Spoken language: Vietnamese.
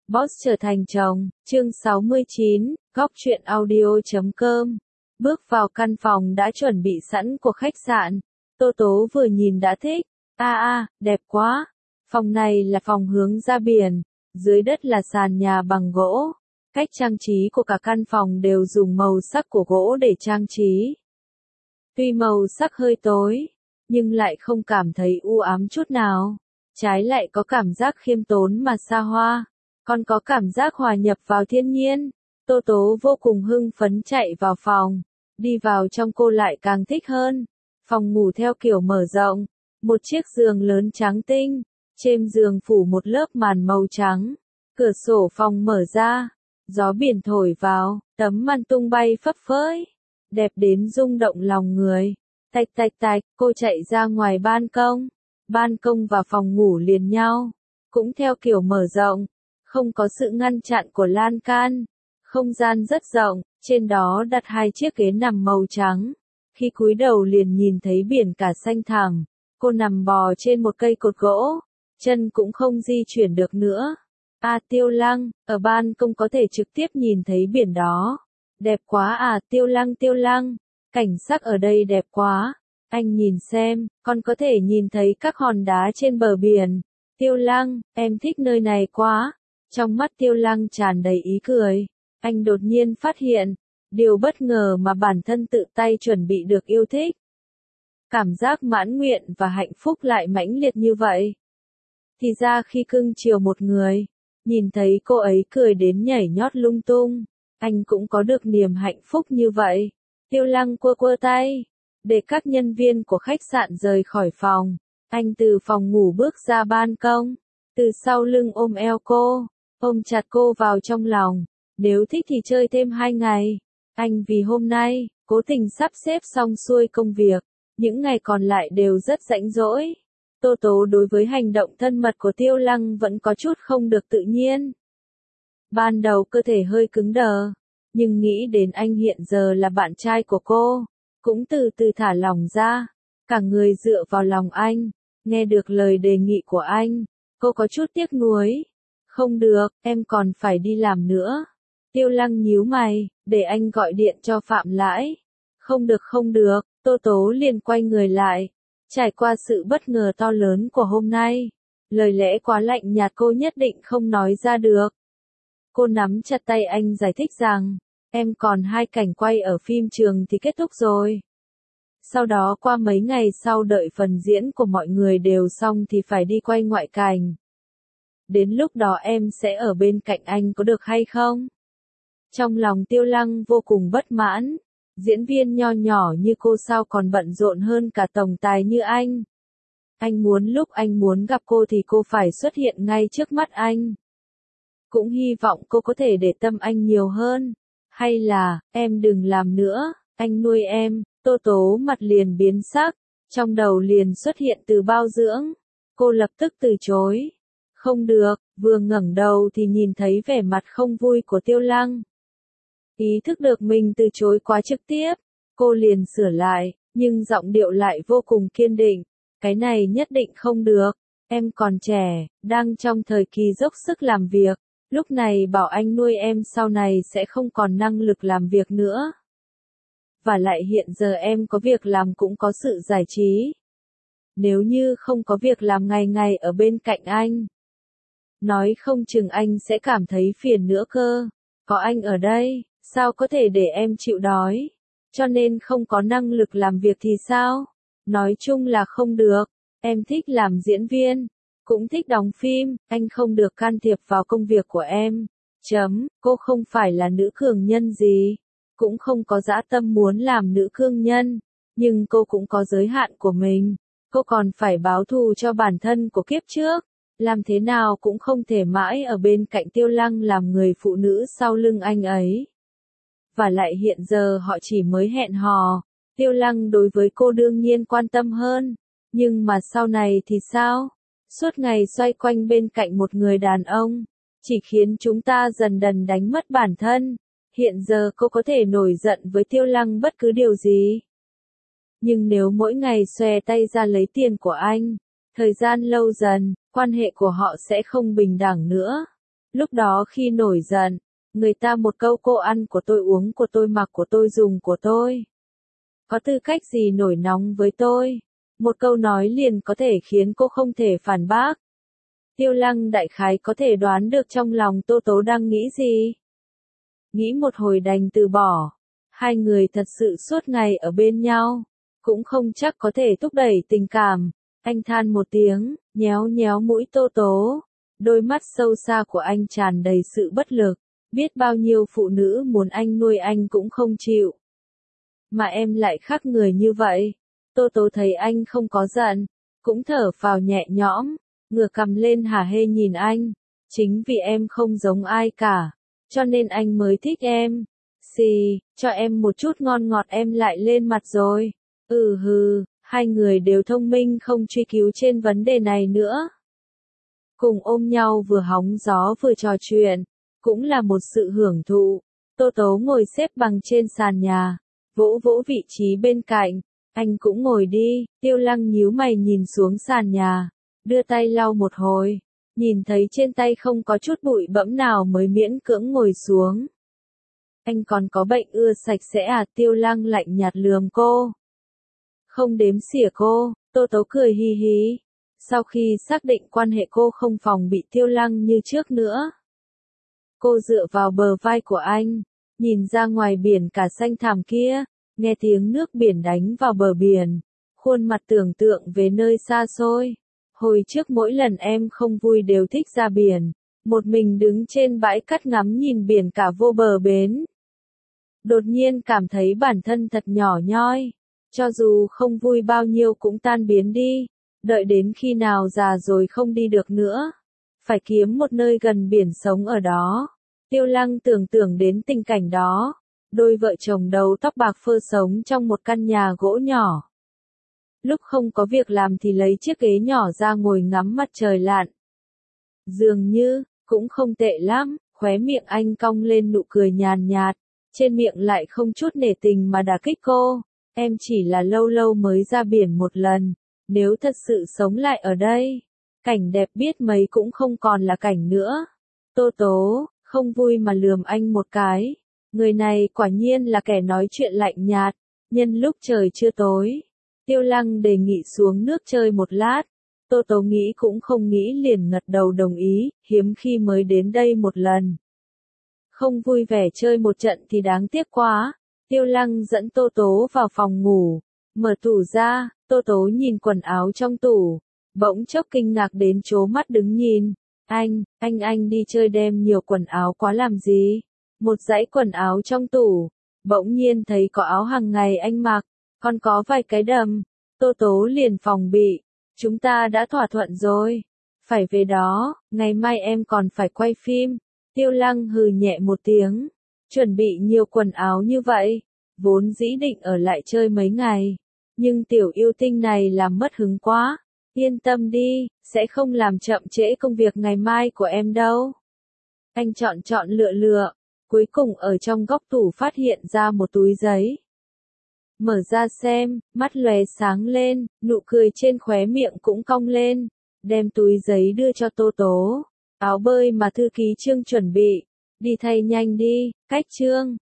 Boss trở thành chồng, chương 69, góc truyện audio.com. Bước vào căn phòng đã chuẩn bị sẵn của khách sạn, Tô Tố vừa nhìn đã thích. Đẹp quá. Phòng này là phòng hướng ra biển, dưới đất là sàn nhà bằng gỗ. Cách trang trí của cả căn phòng đều dùng màu sắc của gỗ để trang trí. Tuy màu sắc hơi tối, nhưng lại không cảm thấy u ám chút nào. Trái lại có cảm giác khiêm tốn mà xa hoa, còn có cảm giác hòa nhập vào thiên nhiên. Tô Tố vô cùng hưng phấn chạy vào phòng, đi vào trong cô lại càng thích hơn. Phòng ngủ theo kiểu mở rộng, một chiếc giường lớn trắng tinh, trên giường phủ một lớp màn màu trắng, cửa sổ phòng mở ra, gió biển thổi vào, tấm màn tung bay phấp phới, đẹp đến rung động lòng người. Tạch tạch tạch, cô chạy ra ngoài ban công và phòng ngủ liền nhau, cũng theo kiểu mở rộng, không có sự ngăn chặn của lan can, không gian rất rộng, trên đó đặt hai chiếc ghế nằm màu trắng. Khi cúi đầu liền nhìn thấy biển cả xanh thẳm, cô nằm bò trên một cây cột gỗ, chân cũng không di chuyển được nữa. Tiêu Lăng, ở ban công có thể trực tiếp nhìn thấy biển đó. Đẹp quá Tiêu Lăng, cảnh sắc ở đây đẹp quá. Anh nhìn xem, con có thể nhìn thấy các hòn đá trên bờ biển. Tiêu Lăng, em thích nơi này quá. Trong mắt Tiêu Lăng tràn đầy ý cười. Anh đột nhiên phát hiện, điều bất ngờ mà bản thân tự tay chuẩn bị được yêu thích. Cảm giác mãn nguyện và hạnh phúc lại mãnh liệt như vậy. Thì ra khi cưng chiều một người, nhìn thấy cô ấy cười đến nhảy nhót lung tung, anh cũng có được niềm hạnh phúc như vậy. Tiêu Lăng quơ tay, để các nhân viên của khách sạn rời khỏi phòng. Anh từ phòng ngủ bước ra ban công, từ sau lưng ôm eo cô, ôm chặt cô vào trong lòng. Nếu thích thì chơi thêm 2 ngày. Anh vì hôm nay, cố tình sắp xếp xong xuôi công việc, những ngày còn lại đều rất rảnh rỗi. Tô Tố đối với hành động thân mật của Tiêu Lăng vẫn có chút không được tự nhiên. Ban đầu cơ thể hơi cứng đờ, nhưng nghĩ đến anh hiện giờ là bạn trai của cô, cũng từ từ thả lỏng ra, cả người dựa vào lòng anh. Nghe được lời đề nghị của anh, cô có chút tiếc nuối. Không được, em còn phải đi làm nữa. Tiêu Lăng nhíu mày, để anh gọi điện cho Phạm Lãi. Không được, Tô Tố liền quay người lại. Trải qua sự bất ngờ to lớn của hôm nay, lời lẽ quá lạnh nhạt cô nhất định không nói ra được. Cô nắm chặt tay anh giải thích rằng, em còn 2 cảnh quay ở phim trường thì kết thúc rồi. Sau đó qua mấy ngày sau đợi phần diễn của mọi người đều xong thì phải đi quay ngoại cảnh. Đến lúc đó em sẽ ở bên cạnh anh có được hay không? Trong lòng Tiêu Lăng vô cùng bất mãn. Diễn viên nho nhỏ như cô sao còn bận rộn hơn cả tổng tài như anh. Anh muốn lúc anh muốn gặp cô thì cô phải xuất hiện ngay trước mắt anh. Cũng hy vọng cô có thể để tâm anh nhiều hơn. Hay là, em đừng làm nữa, anh nuôi em. Tô Tố mặt liền biến sắc, trong đầu liền xuất hiện từ bao dưỡng. Cô lập tức từ chối. Không được, vừa ngẩng đầu thì nhìn thấy vẻ mặt không vui của Tiêu Lăng. Ý thức được mình từ chối quá trực tiếp, cô liền sửa lại, nhưng giọng điệu lại vô cùng kiên định. Cái này nhất định không được, em còn trẻ, đang trong thời kỳ dốc sức làm việc, lúc này bảo anh nuôi em sau này sẽ không còn năng lực làm việc nữa. Và lại hiện giờ em có việc làm cũng có sự giải trí. Nếu như không có việc làm ngày ngày ở bên cạnh anh, nói không chừng anh sẽ cảm thấy phiền nữa cơ. Có anh ở đây, sao có thể để em chịu đói? Cho nên không có năng lực làm việc thì sao? Nói chung là không được. Em thích làm diễn viên, cũng thích đóng phim, anh không được can thiệp vào công việc của em. Cô không phải là nữ cường nhân gì, cũng không có dã tâm muốn làm nữ cường nhân, nhưng cô cũng có giới hạn của mình. Cô còn phải báo thù cho bản thân của kiếp trước. Làm thế nào cũng không thể mãi ở bên cạnh Tiêu Lăng làm người phụ nữ sau lưng anh ấy. Và lại hiện giờ họ chỉ mới hẹn hò, Tiêu Lăng đối với cô đương nhiên quan tâm hơn, nhưng mà sau này thì sao? Suốt ngày xoay quanh bên cạnh một người đàn ông, chỉ khiến chúng ta dần dần đánh mất bản thân. Hiện giờ cô có thể nổi giận với Tiêu Lăng bất cứ điều gì. Nhưng nếu mỗi ngày xòe tay ra lấy tiền của anh, thời gian lâu dần, quan hệ của họ sẽ không bình đẳng nữa. Lúc đó khi nổi giận, người ta một câu cô ăn của tôi, uống của tôi, mặc của tôi, dùng của tôi. Có tư cách gì nổi nóng với tôi? Một câu nói liền có thể khiến cô không thể phản bác. Tiêu Lăng đại khái có thể đoán được trong lòng Tô Tố đang nghĩ gì. Nghĩ một hồi đành từ bỏ. Hai người thật sự suốt ngày ở bên nhau, cũng không chắc có thể thúc đẩy tình cảm. Anh than một tiếng, nhéo nhéo mũi Tô Tố. Đôi mắt sâu xa của anh tràn đầy sự bất lực. Biết bao nhiêu phụ nữ muốn anh nuôi anh cũng không chịu. Mà em lại khác người như vậy. Tô Tố thấy anh không có giận, cũng thở phào nhẹ nhõm, ngửa cằm lên hả hê nhìn anh. Chính vì em không giống ai cả, cho nên anh mới thích em. Xì, cho em một chút ngon ngọt em lại lên mặt rồi. Hừ, hai người đều thông minh không truy cứu trên vấn đề này nữa. Cùng ôm nhau vừa hóng gió vừa trò chuyện, cũng là một sự hưởng thụ. Tô Tố ngồi xếp bằng trên sàn nhà, vỗ vỗ vị trí bên cạnh. Anh cũng ngồi đi. Tiêu Lăng nhíu mày nhìn xuống sàn nhà, đưa tay lau một hồi, nhìn thấy trên tay không có chút bụi bẫm nào mới miễn cưỡng ngồi xuống. Anh còn có bệnh ưa sạch sẽ à? Tiêu Lăng lạnh nhạt lườm cô. Không đếm xỉa cô. Tô Tố cười hi hí. Sau khi xác định quan hệ cô không phòng bị Tiêu Lăng như trước nữa. Cô dựa vào bờ vai của anh, nhìn ra ngoài biển cả xanh thẳm kia, nghe tiếng nước biển đánh vào bờ biển, khuôn mặt tưởng tượng về nơi xa xôi. Hồi trước mỗi lần em không vui đều thích ra biển, một mình đứng trên bãi cát ngắm nhìn biển cả vô bờ bến. Đột nhiên cảm thấy bản thân thật nhỏ nhoi, cho dù không vui bao nhiêu cũng tan biến đi, đợi đến khi nào già rồi không đi được nữa, phải kiếm một nơi gần biển sống ở đó. Tiêu Lăng tưởng tượng đến tình cảnh đó, đôi vợ chồng đầu tóc bạc phơ sống trong một căn nhà gỗ nhỏ. Lúc không có việc làm thì lấy chiếc ghế nhỏ ra ngồi ngắm mặt trời lặn. Dường như, cũng không tệ lắm, khóe miệng anh cong lên nụ cười nhàn nhạt, trên miệng lại không chút nể tình mà đả kích cô. Em chỉ là lâu lâu mới ra biển một lần, nếu thật sự sống lại ở đây, cảnh đẹp biết mấy cũng không còn là cảnh nữa. Tô Tố, không vui mà lườm anh một cái. Người này quả nhiên là kẻ nói chuyện lạnh nhạt. Nhân lúc trời chưa tối, Tiêu Lăng đề nghị xuống nước chơi một lát. Tô Tố nghĩ cũng không nghĩ liền gật đầu đồng ý, hiếm khi mới đến đây một lần. Không vui vẻ chơi một trận thì đáng tiếc quá. Tiêu Lăng dẫn Tô Tố vào phòng ngủ, mở tủ ra, Tô Tố nhìn quần áo trong tủ, bỗng chốc kinh ngạc đến trố mắt đứng nhìn. Anh đi chơi đem nhiều quần áo quá làm gì? Một dãy quần áo trong tủ, bỗng nhiên thấy có áo hàng ngày anh mặc, còn có vài cái đầm. Tô Tố liền phòng bị, chúng ta đã thỏa thuận rồi, phải về đó, ngày mai em còn phải quay phim. Tiêu Lăng hừ nhẹ một tiếng, chuẩn bị nhiều quần áo như vậy, vốn dĩ định ở lại chơi mấy ngày, nhưng tiểu yêu tinh này làm mất hứng quá. Yên tâm đi, sẽ không làm chậm trễ công việc ngày mai của em đâu. Anh chọn lựa, cuối cùng ở trong góc tủ phát hiện ra một túi giấy. Mở ra xem, mắt lóe sáng lên, nụ cười trên khóe miệng cũng cong lên, đem túi giấy đưa cho Tô Tố. Áo bơi mà thư ký Trương chuẩn bị, đi thay nhanh đi, cách Trương.